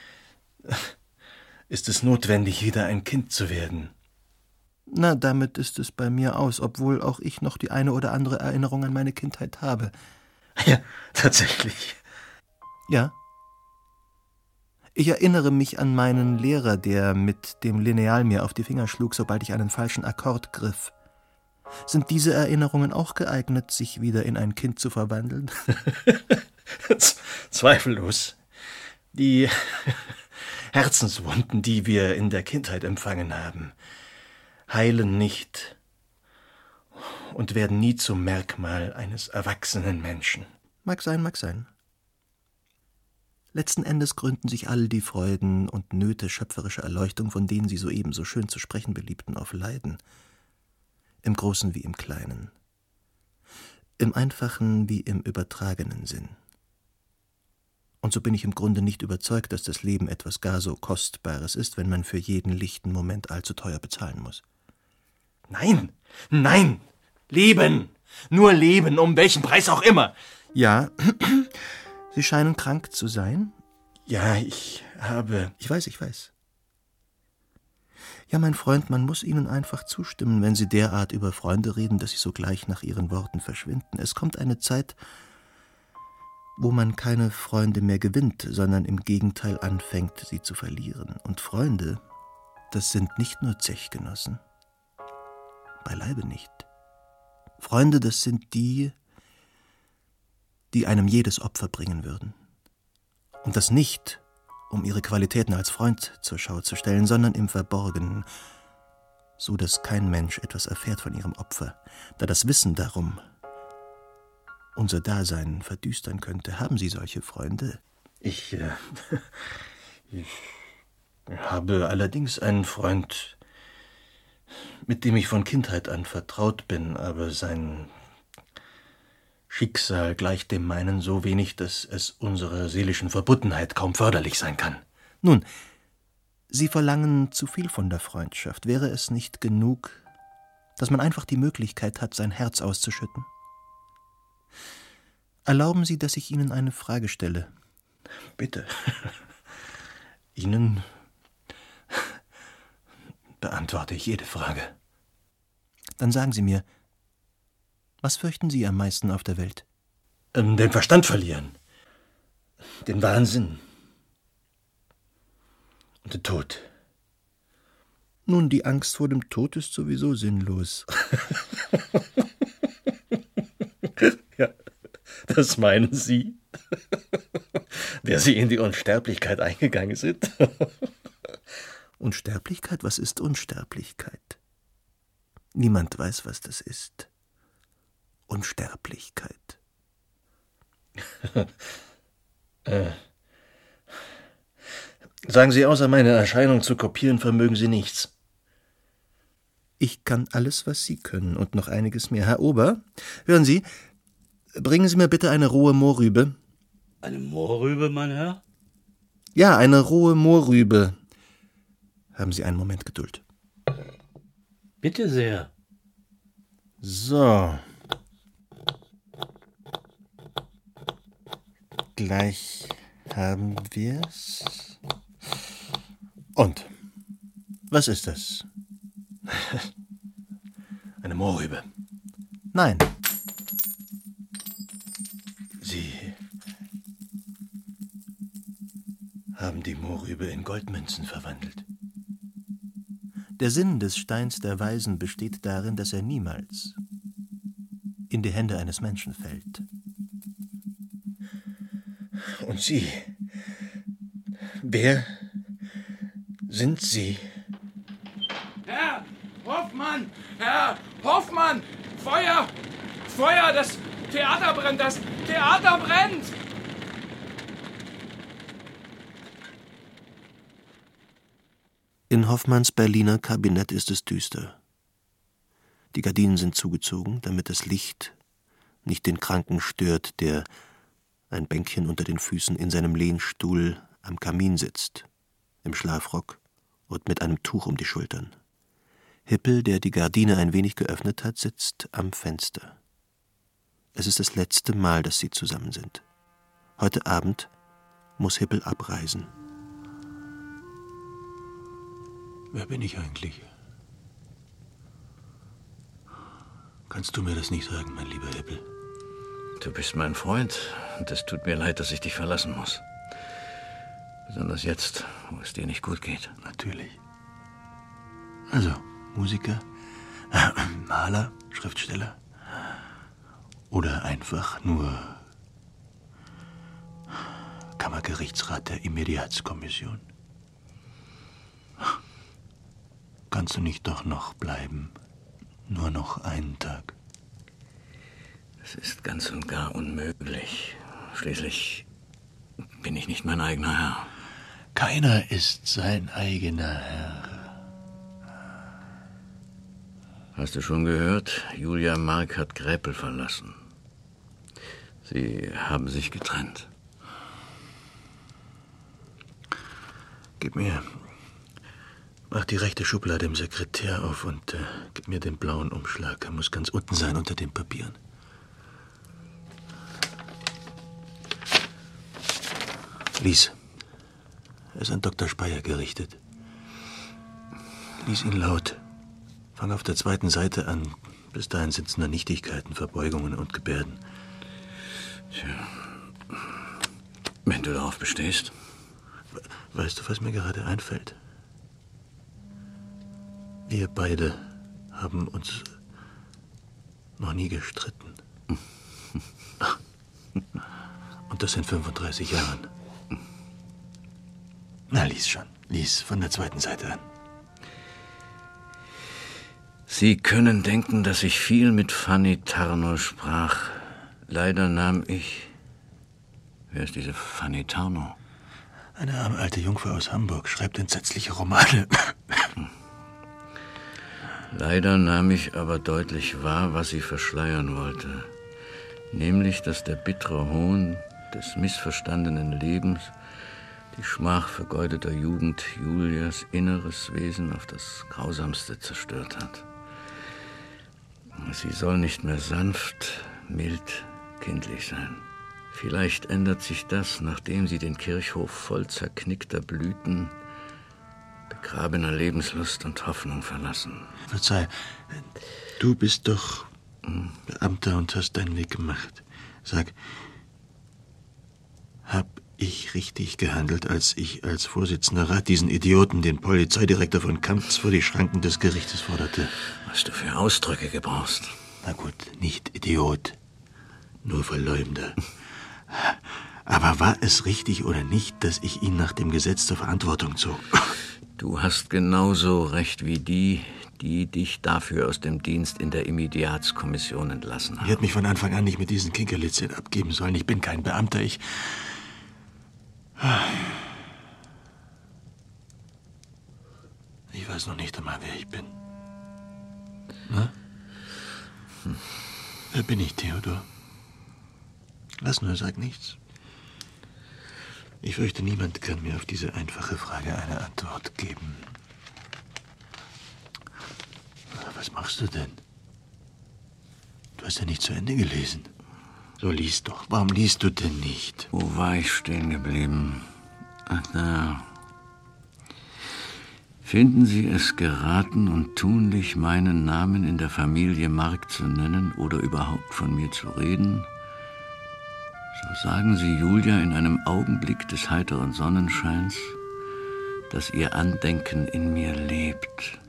ist es notwendig, wieder ein Kind zu werden. Na, damit ist es bei mir aus, obwohl auch ich noch die eine oder andere Erinnerung an meine Kindheit habe. Ja, tatsächlich. Ja. Ich erinnere mich an meinen Lehrer, der mit dem Lineal mir auf die Finger schlug, sobald ich einen falschen Akkord griff. Sind diese Erinnerungen auch geeignet, sich wieder in ein Kind zu verwandeln? Zweifellos. Die Herzenswunden, die wir in der Kindheit empfangen haben, heilen nicht und werden nie zum Merkmal eines erwachsenen Menschen. Mag sein, mag sein. Letzten Endes gründen sich all die Freuden und Nöte schöpferischer Erleuchtung, von denen Sie soeben so schön zu sprechen beliebten, auf Leiden. Im Großen wie im Kleinen. Im einfachen wie im übertragenen Sinn. Und so bin ich im Grunde nicht überzeugt, dass das Leben etwas gar so Kostbares ist, wenn man für jeden lichten Moment allzu teuer bezahlen muss. Nein, nein, Leben, nur Leben, um welchen Preis auch immer. Ja, Sie scheinen krank zu sein? Ja, ich habe... Ich weiß, ich weiß. Ja, mein Freund, man muss Ihnen einfach zustimmen, wenn Sie derart über Freunde reden, dass sie sogleich nach Ihren Worten verschwinden. Es kommt eine Zeit, wo man keine Freunde mehr gewinnt, sondern im Gegenteil anfängt, sie zu verlieren. Und Freunde, das sind nicht nur Zechgenossen. Beileibe nicht. Freunde, das sind die, die einem jedes Opfer bringen würden. Und das nicht, um ihre Qualitäten als Freund zur Schau zu stellen, sondern im Verborgenen, so dass kein Mensch etwas erfährt von ihrem Opfer, da das Wissen darum unser Dasein verdüstern könnte. Haben Sie solche Freunde? Ich, äh, ich habe allerdings einen Freund, mit dem ich von Kindheit an vertraut bin, aber sein Schicksal gleicht dem meinen so wenig, dass es unserer seelischen Verbundenheit kaum förderlich sein kann. Nun, Sie verlangen zu viel von der Freundschaft. Wäre es nicht genug, dass man einfach die Möglichkeit hat, sein Herz auszuschütten? Erlauben Sie, dass ich Ihnen eine Frage stelle. Bitte. Ihnen beantworte ich jede Frage. Dann sagen Sie mir, was fürchten Sie am meisten auf der Welt? Ähm, den Verstand verlieren. Den Wahnsinn. Und den Tod. Nun, die Angst vor dem Tod ist sowieso sinnlos. Ja, das meinen Sie? Der Sie in die Unsterblichkeit eingegangen sind? Unsterblichkeit? Was ist Unsterblichkeit? Niemand weiß, was das ist. Unsterblichkeit. äh. Sagen Sie, außer meine Erscheinung zu kopieren, vermögen Sie nichts. Ich kann alles, was Sie können und noch einiges mehr. Herr Ober, hören Sie, bringen Sie mir bitte eine rohe Mohrrübe. Eine Mohrrübe, mein Herr? Ja, eine rohe Mohrrübe. Haben Sie einen Moment Geduld. Bitte sehr. So. Gleich haben wir's. Und? Was ist das? Eine Mohrrübe. Nein. Sie haben die Mohrrübe in Goldmünzen verwandelt. Der Sinn des Steins der Weisen besteht darin, dass er niemals in die Hände eines Menschen fällt. Und Sie? Wer sind Sie? Herr Hoffmann! Herr Hoffmann! Feuer! Feuer! Das Theater brennt! Das Theater brennt! In Hoffmanns Berliner Kabinett ist es düster. Die Gardinen sind zugezogen, damit das Licht nicht den Kranken stört, der, ein Bänkchen unter den Füßen, in seinem Lehnstuhl am Kamin sitzt, im Schlafrock und mit einem Tuch um die Schultern. Hippel, der die Gardine ein wenig geöffnet hat, sitzt am Fenster. Es ist das letzte Mal, dass sie zusammen sind. Heute Abend muss Hippel abreisen. Wer bin ich eigentlich? Kannst du mir das nicht sagen, mein lieber Hippel? Du bist mein Freund und es tut mir leid, dass ich dich verlassen muss. Besonders jetzt, wo es dir nicht gut geht. Natürlich. Also, Musiker, äh, Maler, Schriftsteller oder einfach nur Kammergerichtsrat der Immediatskommission. Kannst du nicht doch noch bleiben? Nur noch einen Tag. Es ist ganz und gar unmöglich. Schließlich bin ich nicht mein eigener Herr. Keiner ist sein eigener Herr. Hast du schon gehört? Julia Mark hat Gräpel verlassen. Sie haben sich getrennt. Gib mir... Mach die rechte Schublade im Sekretär auf und äh, gib mir den blauen Umschlag. Er muss ganz unten sein unter den Papieren. Lies. Er ist an Doktor Speyer gerichtet. Lies ihn laut. Fang auf der zweiten Seite an. Bis dahin sind es nur Nichtigkeiten, Verbeugungen und Gebärden. Tja. Wenn du darauf bestehst. Weißt du, was mir gerade einfällt? Wir beide haben uns noch nie gestritten. Und das in fünfunddreißig Jahren. Na, lies schon. Lies von der zweiten Seite an. Sie können denken, dass ich viel mit Fanny Tarnow sprach. Leider nahm ich... Wer ist diese Fanny Tarnow? Eine arme alte Jungfer aus Hamburg, schreibt entsetzliche Romane. Leider nahm ich aber deutlich wahr, was sie verschleiern wollte. Nämlich, dass der bittere Hohn des missverstandenen Lebens, die Schmach vergeudeter Jugend Julias inneres Wesen auf das Grausamste zerstört hat. Sie soll nicht mehr sanft, mild, kindlich sein. Vielleicht ändert sich das, nachdem sie den Kirchhof voll zerknickter Blüten, begrabener Lebenslust und Hoffnung verlassen. Verzeih, du bist doch Beamter und hast deinen Weg gemacht. Sag, hab ich richtig gehandelt, als ich als Vorsitzender Rat diesen Idioten, den Polizeidirektor von Kamptz, vor die Schranken des Gerichtes forderte? Was du für Ausdrücke gebrauchst. Na gut, nicht Idiot, nur Verleumder. Aber war es richtig oder nicht, dass ich ihn nach dem Gesetz zur Verantwortung zog? Du hast genauso recht wie die, die dich dafür aus dem Dienst in der Immediatskommission entlassen haben. Ich hätte mich von Anfang an nicht mit diesen Kinkerlitzchen abgeben sollen. Ich bin kein Beamter, ich... Ich weiß noch nicht einmal, wer ich bin. Na? Hm. Wer bin ich, Theodor? Lass nur, sag nichts. Ich fürchte, niemand kann mir auf diese einfache Frage eine Antwort geben. Was machst du denn? Du hast ja nicht zu Ende gelesen. So, lies doch. Warum liest du denn nicht? Wo war ich stehen geblieben? Ach, da. Finden Sie es geraten und tunlich, meinen Namen in der Familie Mark zu nennen oder überhaupt von mir zu reden? So sagen Sie Julia in einem Augenblick des heiteren Sonnenscheins, dass ihr Andenken in mir lebt.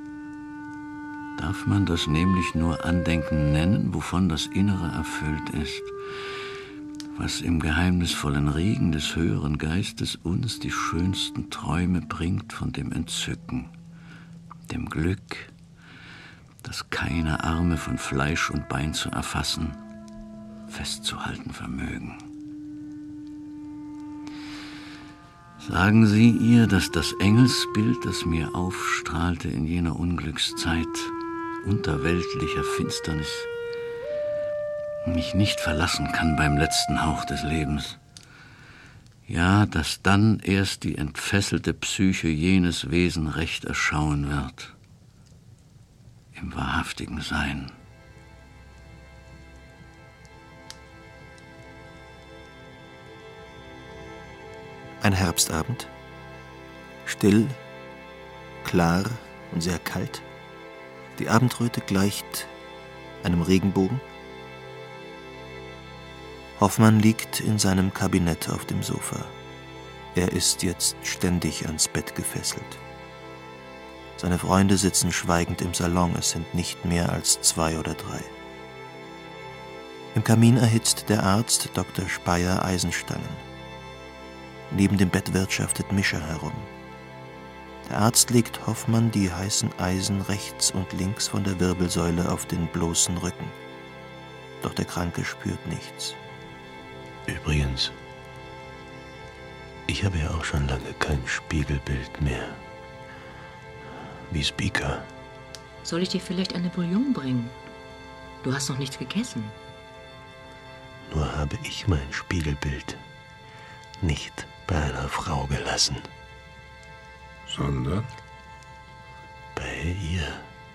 Darf man das nämlich nur Andenken nennen, wovon das Innere erfüllt ist, was im geheimnisvollen Regen des höheren Geistes uns die schönsten Träume bringt von dem Entzücken, dem Glück, das keine Arme von Fleisch und Bein zu erfassen, festzuhalten vermögen. Sagen Sie ihr, dass das Engelsbild, das mir aufstrahlte in jener Unglückszeit unter weltlicher Finsternis, mich nicht verlassen kann beim letzten Hauch des Lebens. Ja, dass dann erst die entfesselte Psyche jenes Wesen recht erschauen wird, im wahrhaftigen Sein. Ein Herbstabend. Still, klar und sehr kalt. Die Abendröte gleicht einem Regenbogen. Hoffmann liegt in seinem Kabinett auf dem Sofa. Er ist jetzt ständig ans Bett gefesselt. Seine Freunde sitzen schweigend im Salon. Es sind nicht mehr als zwei oder drei. Im Kamin erhitzt der Arzt Doktor Speyer Eisenstangen. Neben dem Bett wirtschaftet Mischer herum. Der Arzt legt Hoffmann die heißen Eisen rechts und links von der Wirbelsäule auf den bloßen Rücken. Doch der Kranke spürt nichts. Übrigens, Ich habe ja auch schon lange kein Spiegelbild mehr. Wie Speaker. Soll ich dir vielleicht eine Bouillon bringen? Du hast noch nichts gegessen. Nur habe ich mein Spiegelbild nicht bei einer Frau gelassen. Sondern? Bei ihr.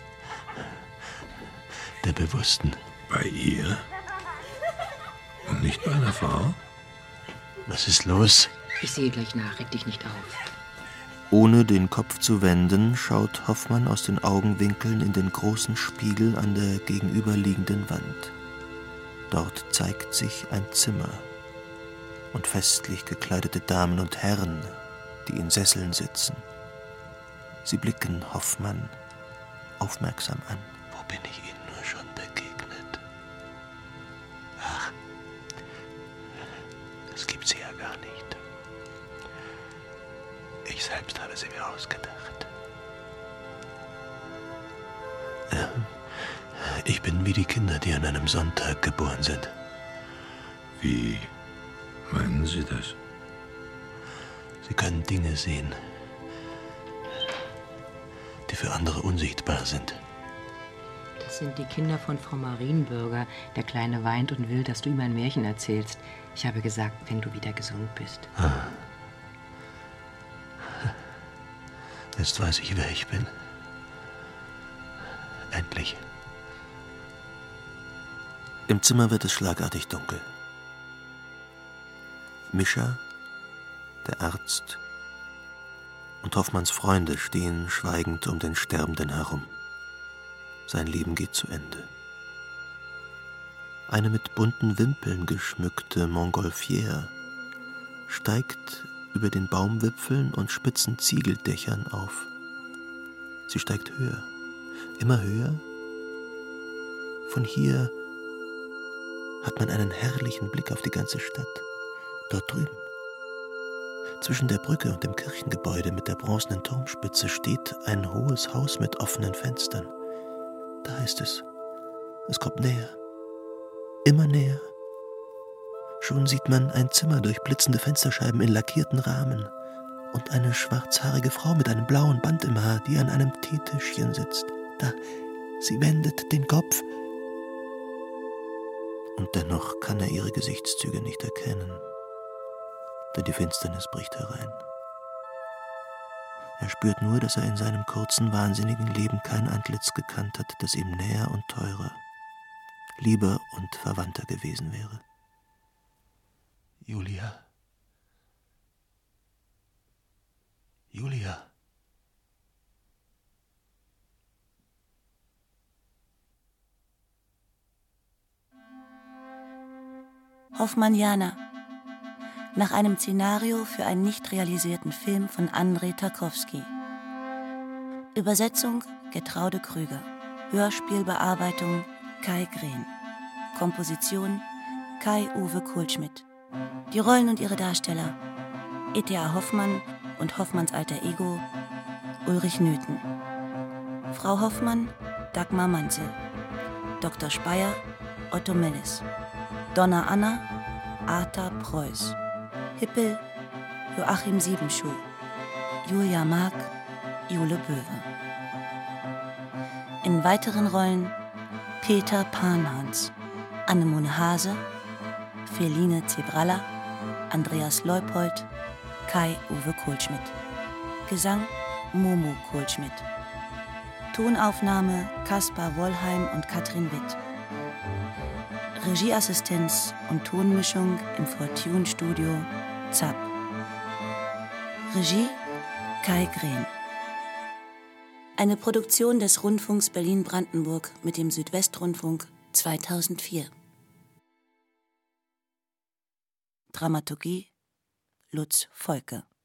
Der Bewussten. Bei ihr? Und nicht bei einer Frau? Was ist los? Ich sehe gleich nach, reg dich nicht auf. Ohne den Kopf zu wenden, schaut Hoffmann aus den Augenwinkeln in den großen Spiegel an der gegenüberliegenden Wand. Dort zeigt sich ein Zimmer und festlich gekleidete Damen und Herren, die in Sesseln sitzen. Sie blicken Hoffmann aufmerksam an. Wo bin ich Ihnen nur schon begegnet? Ach, das gibt sie ja gar nicht. Ich selbst habe sie mir ausgedacht. Ja, ich bin wie die Kinder, die an einem Sonntag geboren sind. Wie meinen Sie das? Sie können Dinge sehen, die für andere unsichtbar sind. Das sind die Kinder von Frau Marienbürger. Der Kleine weint und will, dass du ihm ein Märchen erzählst. Ich habe gesagt, wenn du wieder gesund bist. Ah. Jetzt weiß ich, wer ich bin. Endlich. Im Zimmer wird es schlagartig dunkel. Mischa, der Arzt und Hoffmanns Freunde stehen schweigend um den Sterbenden herum. Sein Leben geht zu Ende. Eine mit bunten Wimpeln geschmückte Montgolfière steigt über den Baumwipfeln und spitzen Ziegeldächern auf. Sie steigt höher, immer höher. Von hier hat man einen herrlichen Blick auf die ganze Stadt. Dort drüben, zwischen der Brücke und dem Kirchengebäude mit der bronzenen Turmspitze, steht ein hohes Haus mit offenen Fenstern. Da ist es. Es kommt näher. Immer näher. Schon sieht man ein Zimmer durch blitzende Fensterscheiben in lackierten Rahmen und eine schwarzhaarige Frau mit einem blauen Band im Haar, die an einem Teetischchen sitzt. Da, sie wendet den Kopf. Und dennoch kann er ihre Gesichtszüge nicht erkennen, denn die Finsternis bricht herein. Er spürt nur, dass er in seinem kurzen, wahnsinnigen Leben kein Antlitz gekannt hat, das ihm näher und teurer, lieber und verwandter gewesen wäre. Julia. Julia. Hoffmanniana. Nach einem Szenario für einen nicht realisierten Film von Andrei Tarkowski. Übersetzung Gertraude Krüger. Hörspielbearbeitung Kai Green. Komposition Kai-Uwe Kohlschmidt. Die Rollen und ihre Darsteller: E T A Hoffmann und Hoffmanns alter Ego Ulrich Nöthen. Frau Hoffmann Dagmar Manzel. Doktor Speyer Otto Mellis. Donna Anna Arta Preuß. Hippel Joachim Siebenschuh. Julia Mark Jule Böwe. In weiteren Rollen Peter Panhans, Annemone Hase, Feline Zebralla, Andreas Leupold, Kai-Uwe Kohlschmidt. Gesang Momo Kohlschmidt. Tonaufnahme Kaspar Wollheim und Katrin Witt. Regieassistenz und Tonmischung im Fortune-Studio Zapp. Regie Kai Green. Eine Produktion des Rundfunks Berlin-Brandenburg mit dem Südwestrundfunk zweitausendvier. Dramaturgie Lutz Volke.